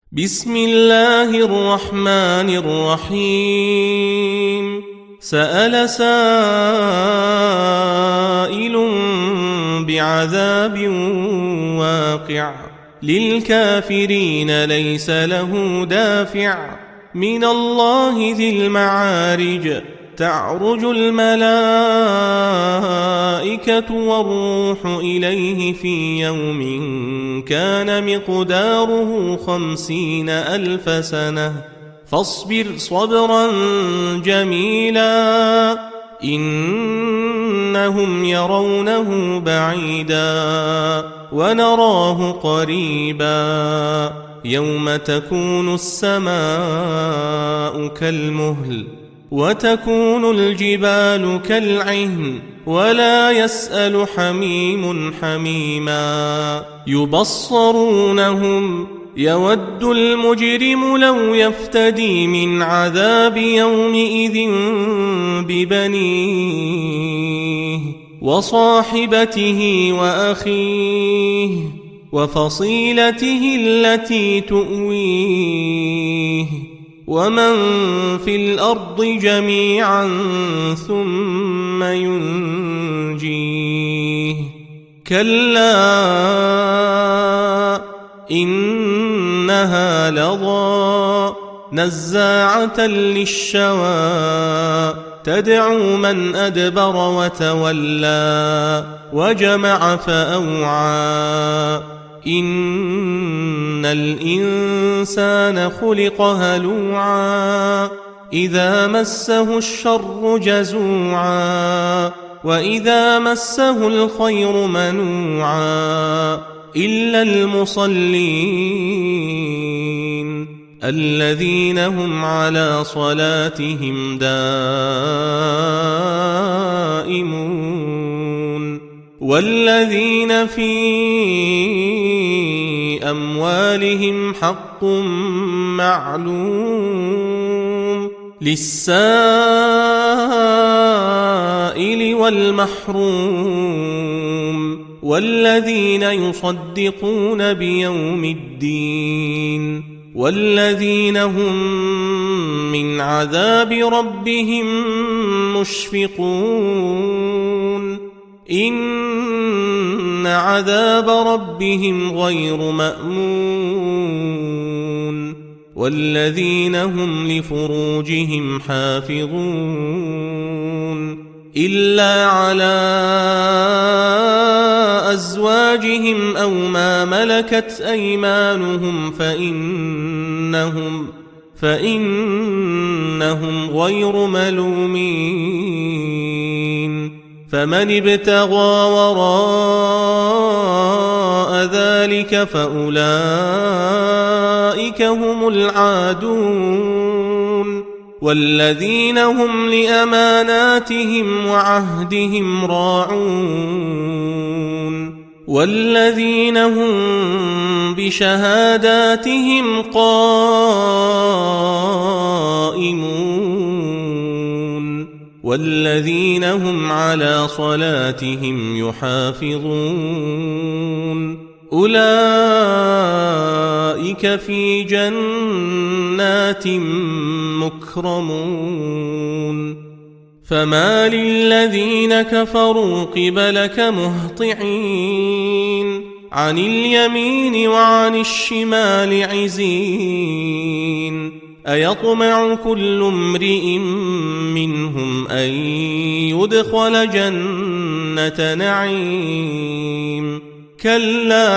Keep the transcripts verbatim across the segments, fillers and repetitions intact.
بسم الله الرحمن الرحيم سأل سائل بعذاب واقع للكافرين ليس له دافع من الله ذي المعارج تعرج الملائكة والروح إليه في يوم كان مقداره خمسين ألف سنة فاصبر صبرا جميلا إنهم يرونه بعيدا ونراه قريبا يوم تكون السماء كالمهل وتكون الجبال كالعهن ولا يسأل حميم حميما يبصرونهم يود المجرم لو يفتدي من عذاب يومئذ ببنيه وصاحبته وأخيه وفصيلته التي تؤويه ومن في الأرض جميعا ثم ينجيه كلا إنها لظى نزاعة للشوى تدعو من أدبر وتولى وجمع فأوعى إن الإنسان خلق هلوعا إذا مسه الشر جزوعا وإذا مسه الخير منوعا إلا المصلين الذين هم على صلاتهم دائمون والذين في أموالهم حق معلوم للسائل والمحروم والذين يصدقون بيوم الدين والذين هم من عذاب ربهم مشفقون إن عذاب ربهم غير مأمون والذين هم لفروجهم حافظون إلا على أزواجهم أو ما ملكت أيمانهم فإنهم فإنهم غير ملومين فمن ابتغى وراء ذلك فأولئك هم العادون والذين هم لأماناتهم وعهدهم راعون والذين هم بشهاداتهم قائمون والذين هم على صلاتهم يحافظون أولئك في جنات مكرمون فما للذين كفروا قبلك مهطعين عن اليمين وعن الشمال عزين أيطمع كل امرئ منهم أن يدخل جنة نعيم كلا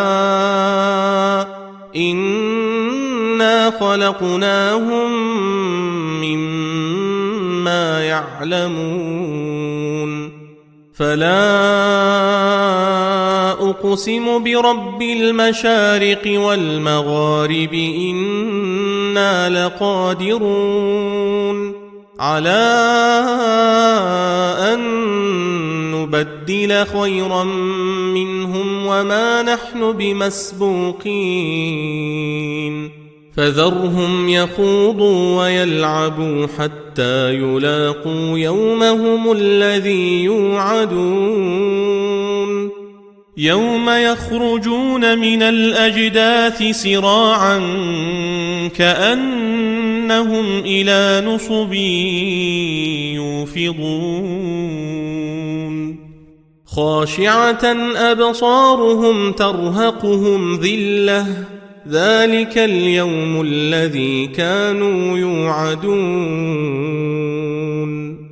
إنا خلقناهم مما يعلمون فلا أقسم برب المشارق والمغارب إنا لقادرون على أن نبدل خيرا منهم وما نحن بمسبوقين فذرهم يخوضوا ويلعبوا حتى يلاقوا يومهم الذي يوعدون يوم يخرجون من الأجداث سراعا كأنهم إلى نصب يوفضون خاشعة أبصارهم ترهقهم ذلة ذلك اليوم الذي كانوا يوعدون